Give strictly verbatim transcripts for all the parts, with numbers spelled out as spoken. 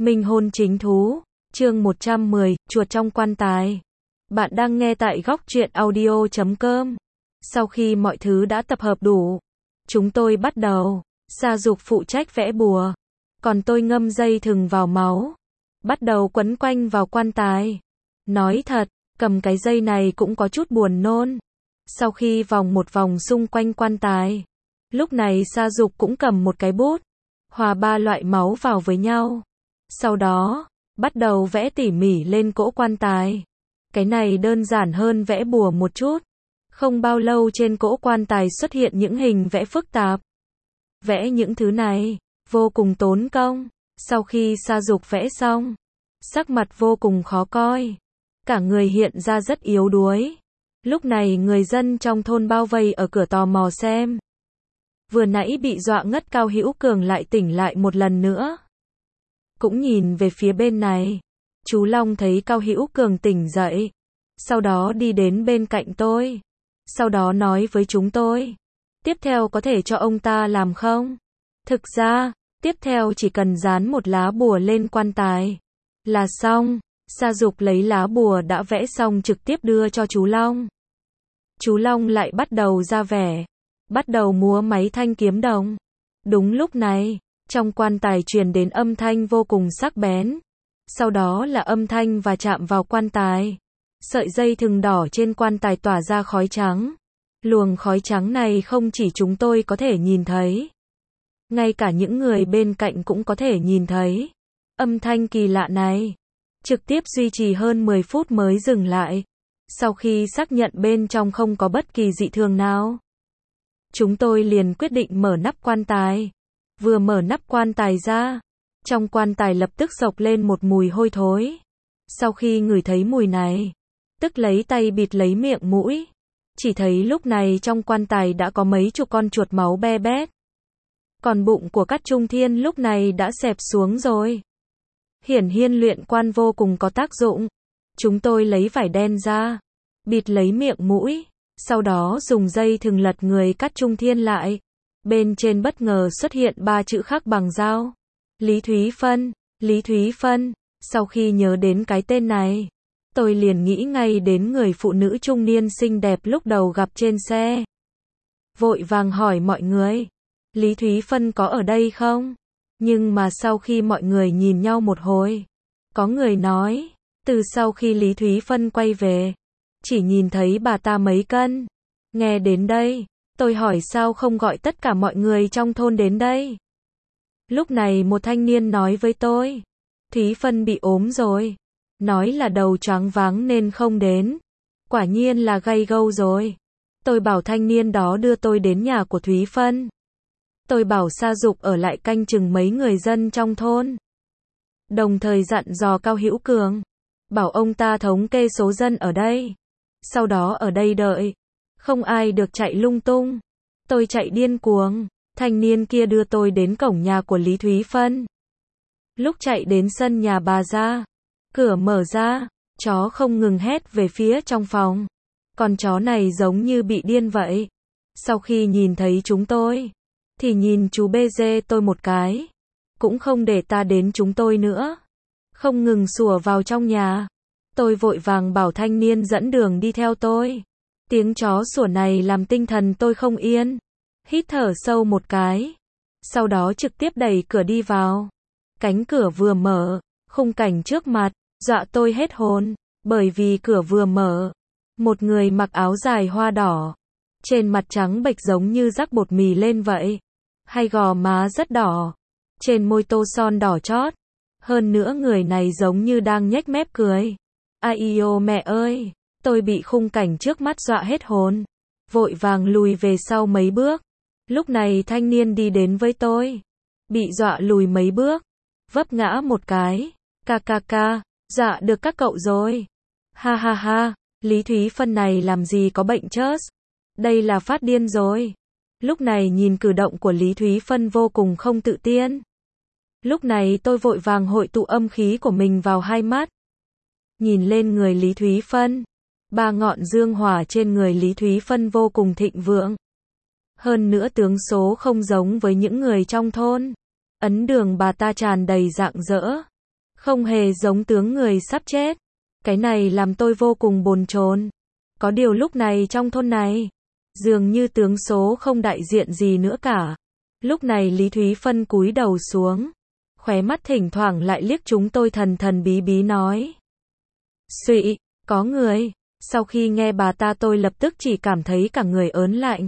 Minh hôn chính thú, chương một trăm mười, chuột trong quan tài. Bạn đang nghe tại góc truyện audio chấm com. Sau khi mọi thứ đã tập hợp đủ, chúng tôi bắt đầu. Sa Dục phụ trách vẽ bùa, còn tôi ngâm dây thừng vào máu, bắt đầu quấn quanh vào quan tài. Nói thật, cầm cái dây này cũng có chút buồn nôn. Sau khi vòng một vòng xung quanh quan tài, lúc này Sa Dục cũng cầm một cái bút, hòa ba loại máu vào với nhau. Sau đó, bắt đầu vẽ tỉ mỉ lên cỗ quan tài. Cái này đơn giản hơn vẽ bùa một chút. Không bao lâu trên cỗ quan tài xuất hiện những hình vẽ phức tạp. Vẽ những thứ này, vô cùng tốn công. Sau khi Sa Dục vẽ xong, sắc mặt vô cùng khó coi. Cả người hiện ra rất yếu đuối. Lúc này người dân trong thôn bao vây ở cửa tò mò xem. Vừa nãy bị dọa ngất Cao Hữu Cường lại tỉnh lại một lần nữa. Cũng nhìn về phía bên này. Chú Long thấy Cao Hữu Cường tỉnh dậy. Sau đó đi đến bên cạnh tôi. Sau đó nói với chúng tôi. Tiếp theo có thể cho ông ta làm không? Thực ra, tiếp theo chỉ cần dán một lá bùa lên quan tài là xong. Sa Dục lấy lá bùa đã vẽ xong trực tiếp đưa cho chú Long. Chú Long lại bắt đầu ra vẻ. Bắt đầu múa máy thanh kiếm đồng. Đúng lúc này, trong quan tài truyền đến âm thanh vô cùng sắc bén. Sau đó là âm thanh và chạm vào quan tài. Sợi dây thừng đỏ trên quan tài tỏa ra khói trắng. Luồng khói trắng này không chỉ chúng tôi có thể nhìn thấy. Ngay cả những người bên cạnh cũng có thể nhìn thấy. Âm thanh kỳ lạ này trực tiếp duy trì hơn mười phút mới dừng lại. Sau khi xác nhận bên trong không có bất kỳ dị thường nào, chúng tôi liền quyết định mở nắp quan tài. Vừa mở nắp quan tài ra, trong quan tài lập tức xộc lên một mùi hôi thối. Sau khi ngửi thấy mùi này, tức lấy tay bịt lấy miệng mũi. Chỉ thấy lúc này trong quan tài đã có mấy chục con chuột máu be bét. Còn bụng của Cát Trung Thiên lúc này đã xẹp xuống rồi. Hiển nhiên luyện quan vô cùng có tác dụng. Chúng tôi lấy vải đen ra, bịt lấy miệng mũi. Sau đó dùng dây thừng lật người Cát Trung Thiên lại. Bên trên bất ngờ xuất hiện ba chữ khắc bằng dao. Lý Thúy Phân, Lý Thúy Phân. Sau khi nhớ đến cái tên này, tôi liền nghĩ ngay đến người phụ nữ trung niên xinh đẹp lúc đầu gặp trên xe. Vội vàng hỏi mọi người, Lý Thúy Phân có ở đây không? Nhưng mà sau khi mọi người nhìn nhau một hồi, có người nói, từ sau khi Lý Thúy Phân quay về, chỉ nhìn thấy bà ta mấy cân. Nghe đến đây, tôi hỏi sao không gọi tất cả mọi người trong thôn đến đây. Lúc này một thanh niên nói với tôi, Thúy Phân bị ốm rồi. Nói là đầu choáng váng nên không đến. Quả nhiên là gay gâu rồi. Tôi bảo thanh niên đó đưa tôi đến nhà của Thúy Phân. Tôi bảo Sa Dục ở lại canh chừng mấy người dân trong thôn. Đồng thời dặn dò Cao Hữu Cường, bảo ông ta thống kê số dân ở đây. Sau đó ở đây đợi. Không ai được chạy lung tung. Tôi chạy điên cuồng. Thanh niên kia đưa tôi đến cổng nhà của Lý Thúy Phân. Lúc chạy đến sân nhà bà ra, cửa mở ra, chó không ngừng hét về phía trong phòng. Con chó này giống như bị điên vậy. Sau khi nhìn thấy chúng tôi, thì nhìn chú bê dê tôi một cái. Cũng không để ta đến chúng tôi nữa. Không ngừng sủa vào trong nhà. Tôi vội vàng bảo thanh niên dẫn đường đi theo tôi. Tiếng chó sủa này làm tinh thần tôi không yên. Hít thở sâu một cái. Sau đó trực tiếp đẩy cửa đi vào. Cánh cửa vừa mở, khung cảnh trước mặt dọa tôi hết hồn, bởi vì cửa vừa mở, một người mặc áo dài hoa đỏ, trên mặt trắng bệch giống như rắc bột mì lên vậy, hai gò má rất đỏ, trên môi tô son đỏ chót, hơn nữa người này giống như đang nhếch mép cười. Ai ô mẹ ơi, tôi bị khung cảnh trước mắt dọa hết hồn, vội vàng lùi về sau mấy bước. Lúc này thanh niên đi đến với tôi, bị dọa lùi mấy bước, vấp ngã một cái. Ca ca ca, dạ được các cậu rồi. Ha ha ha, Lý Thúy Phân này làm gì có bệnh chớt. Đây là phát điên rồi. Lúc này nhìn cử động của Lý Thúy Phân vô cùng không tự tiên. Lúc này tôi vội vàng hội tụ âm khí của mình vào hai mắt. Nhìn lên người Lý Thúy Phân. Ba ngọn dương hỏa trên người Lý Thúy Phân vô cùng thịnh vượng. Hơn nữa tướng số không giống với những người trong thôn. Ấn đường bà ta tràn đầy rạng rỡ. không hề giống tướng người sắp chết. Cái này làm tôi vô cùng bồn chồn. Có điều lúc này trong thôn này, dường như tướng số không đại diện gì nữa cả. Lúc này Lý Thúy Phân cúi đầu xuống, khóe mắt thỉnh thoảng lại liếc chúng tôi thần thần bí bí nói. Xụy, có người. Sau khi nghe bà ta tôi lập tức chỉ cảm thấy cả người ớn lạnh.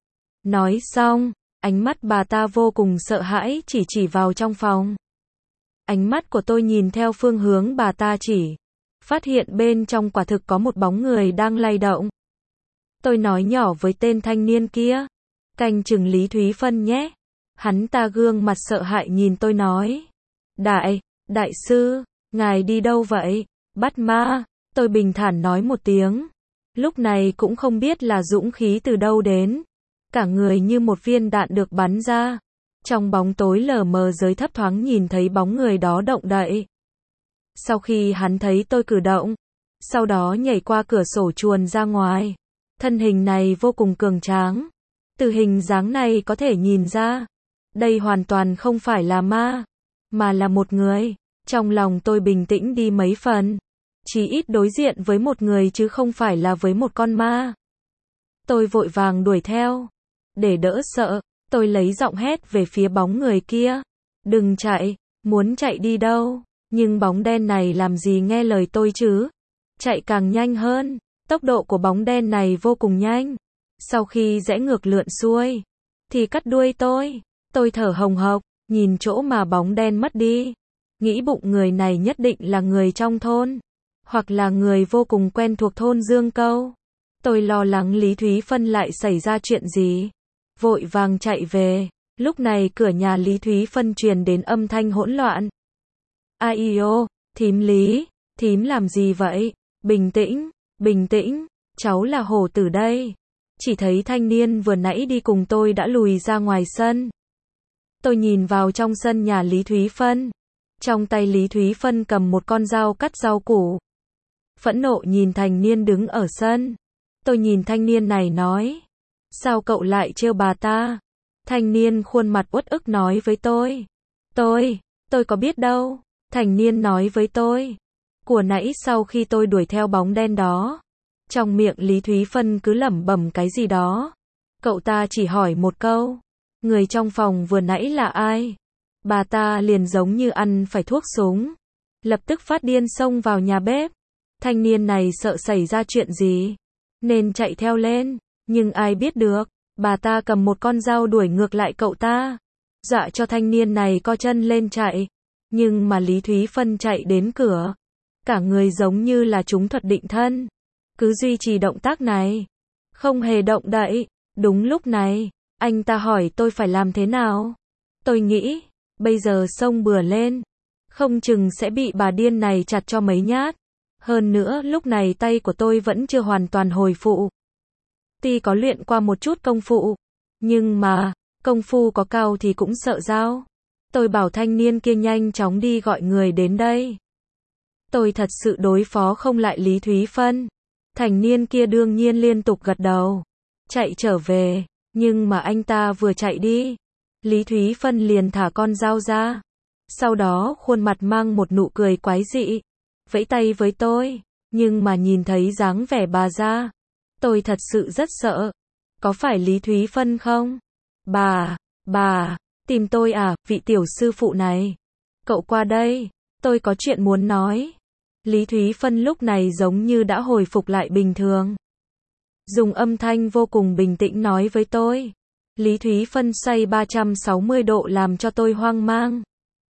Nói xong, ánh mắt bà ta vô cùng sợ hãi chỉ chỉ vào trong phòng. Ánh mắt của tôi nhìn theo phương hướng bà ta chỉ, phát hiện bên trong quả thực có một bóng người đang lay động. Tôi nói nhỏ với tên thanh niên kia, canh chừng Lý Thúy Phân nhé. Hắn ta gương mặt sợ hãi nhìn tôi nói. Đại, đại sư, ngài đi đâu vậy? Bắt ma, tôi bình thản nói một tiếng. Lúc này cũng không biết là dũng khí từ đâu đến. Cả người như một viên đạn được bắn ra. Trong bóng tối lờ mờ giới thấp thoáng nhìn thấy bóng người đó động đậy. Sau khi hắn thấy tôi cử động, sau đó nhảy qua cửa sổ chuồn ra ngoài. Thân hình này vô cùng cường tráng. Từ hình dáng này có thể nhìn ra, đây hoàn toàn không phải là ma, mà là một người. Trong lòng tôi bình tĩnh đi mấy phần. Chỉ ít đối diện với một người chứ không phải là với một con ma. Tôi vội vàng đuổi theo. Để đỡ sợ, tôi lấy giọng hét về phía bóng người kia. Đừng chạy, muốn chạy đi đâu? Nhưng bóng đen này làm gì nghe lời tôi chứ? Chạy càng nhanh hơn. Tốc độ của bóng đen này vô cùng nhanh. Sau khi rẽ ngược lượn xuôi, thì cắt đuôi tôi. Tôi thở hồng hộc, nhìn chỗ mà bóng đen mất đi. Nghĩ bụng người này nhất định là người trong thôn, hoặc là người vô cùng quen thuộc thôn Dương Câu. Tôi lo lắng Lý Thúy Phân lại xảy ra chuyện gì. Vội vàng chạy về. Lúc này cửa nhà Lý Thúy Phân truyền đến âm thanh hỗn loạn. Ai ô, thím Lý, thím làm gì vậy? Bình tĩnh, bình tĩnh, cháu là hổ tử đây. Chỉ thấy thanh niên vừa nãy đi cùng tôi đã lùi ra ngoài sân. Tôi nhìn vào trong sân nhà Lý Thúy Phân. Trong tay Lý Thúy Phân cầm một con dao cắt rau củ. Phẫn nộ nhìn thanh niên đứng ở sân. Tôi nhìn thanh niên này nói. Sao cậu lại trêu bà ta? Thanh niên khuôn mặt uất ức nói với tôi. Tôi, tôi có biết đâu. Thanh niên nói với tôi. Của nãy sau khi tôi đuổi theo bóng đen đó, trong miệng Lý Thúy Phân cứ lẩm bẩm cái gì đó. Cậu ta chỉ hỏi một câu. Người trong phòng vừa nãy là ai? Bà ta liền giống như ăn phải thuốc súng. Lập tức phát điên xông vào nhà bếp. Thanh niên này sợ xảy ra chuyện gì, nên chạy theo lên. Nhưng ai biết được, bà ta cầm một con dao đuổi ngược lại cậu ta. Dọa cho thanh niên này co chân lên chạy. Nhưng mà Lý Thúy Phân chạy đến cửa. Cả người giống như là trúng thuật định thân. Cứ duy trì động tác này. Không hề động đậy. Đúng lúc này, anh ta hỏi tôi phải làm thế nào. Tôi nghĩ, bây giờ xông bừa lên, không chừng sẽ bị bà điên này chặt cho mấy nhát. Hơn nữa lúc này tay của tôi vẫn chưa hoàn toàn hồi phụ. Tuy có luyện qua một chút công phu, nhưng mà, công phu có cao thì cũng sợ dao. Tôi bảo thanh niên kia nhanh chóng đi gọi người đến đây. Tôi thật sự đối phó không lại Lý Thúy Phân. Thanh niên kia đương nhiên liên tục gật đầu. Chạy trở về, nhưng mà anh ta vừa chạy đi, Lý Thúy Phân liền thả con dao ra. Sau đó khuôn mặt mang một nụ cười quái dị, vẫy tay với tôi, nhưng mà nhìn thấy dáng vẻ bà ra, tôi thật sự rất sợ. Có phải Lý Thúy Phân không? Bà, bà, tìm tôi à, vị tiểu sư phụ này. Cậu qua đây, tôi có chuyện muốn nói. Lý Thúy Phân lúc này giống như đã hồi phục lại bình thường. Dùng âm thanh vô cùng bình tĩnh nói với tôi. Lý Thúy Phân xoay ba trăm sáu mươi độ làm cho tôi hoang mang.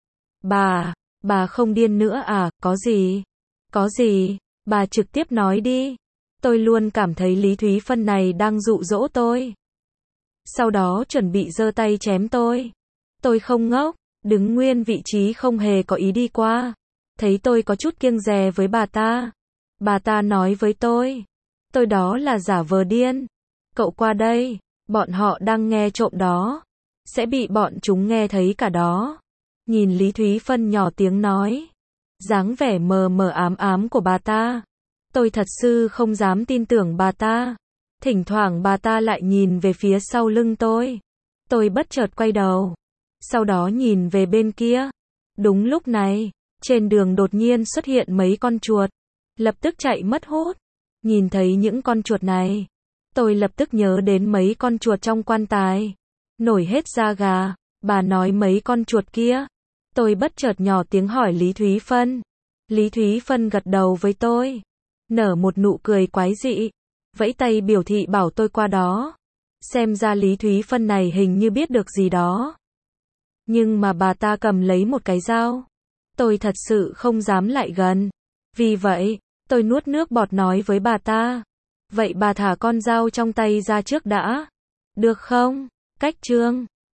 Bà, bà không điên nữa à, có gì? Có gì? Bà trực tiếp nói đi. Tôi luôn cảm thấy Lý Thúy Phân này đang dụ dỗ tôi. Sau đó chuẩn bị giơ tay chém tôi. Tôi không ngốc, đứng nguyên vị trí không hề có ý đi qua. Thấy tôi có chút kiêng dè với bà ta. Bà ta nói với tôi. Tôi đó là giả vờ điên. Cậu qua đây, bọn họ đang nghe trộm đó. Sẽ bị bọn chúng nghe thấy cả đó. Nhìn Lý Thúy Phân nhỏ tiếng nói. Dáng vẻ mờ mờ ám ám của bà ta. Tôi thật sự không dám tin tưởng bà ta. Thỉnh thoảng bà ta lại nhìn về phía sau lưng tôi. Tôi bất chợt quay đầu. Sau đó nhìn về bên kia. Đúng lúc này, Trên đường đột nhiên xuất hiện mấy con chuột, lập tức chạy mất hút. Nhìn thấy những con chuột này, tôi lập tức nhớ đến mấy con chuột trong quan tài, nổi hết da gà. Bà nói mấy con chuột kia. Tôi bất chợt nhỏ tiếng hỏi Lý Thúy Phân. Lý Thúy Phân gật đầu với tôi, nở một nụ cười quái dị, vẫy tay biểu thị bảo tôi qua đó. Xem ra Lý Thúy Phân này hình như biết được gì đó. Nhưng mà bà ta cầm lấy một cái dao. Tôi thật sự không dám lại gần. Vì vậy, tôi nuốt nước bọt nói với bà ta. Vậy bà thả con dao trong tay ra trước đã. Được không? Cách chương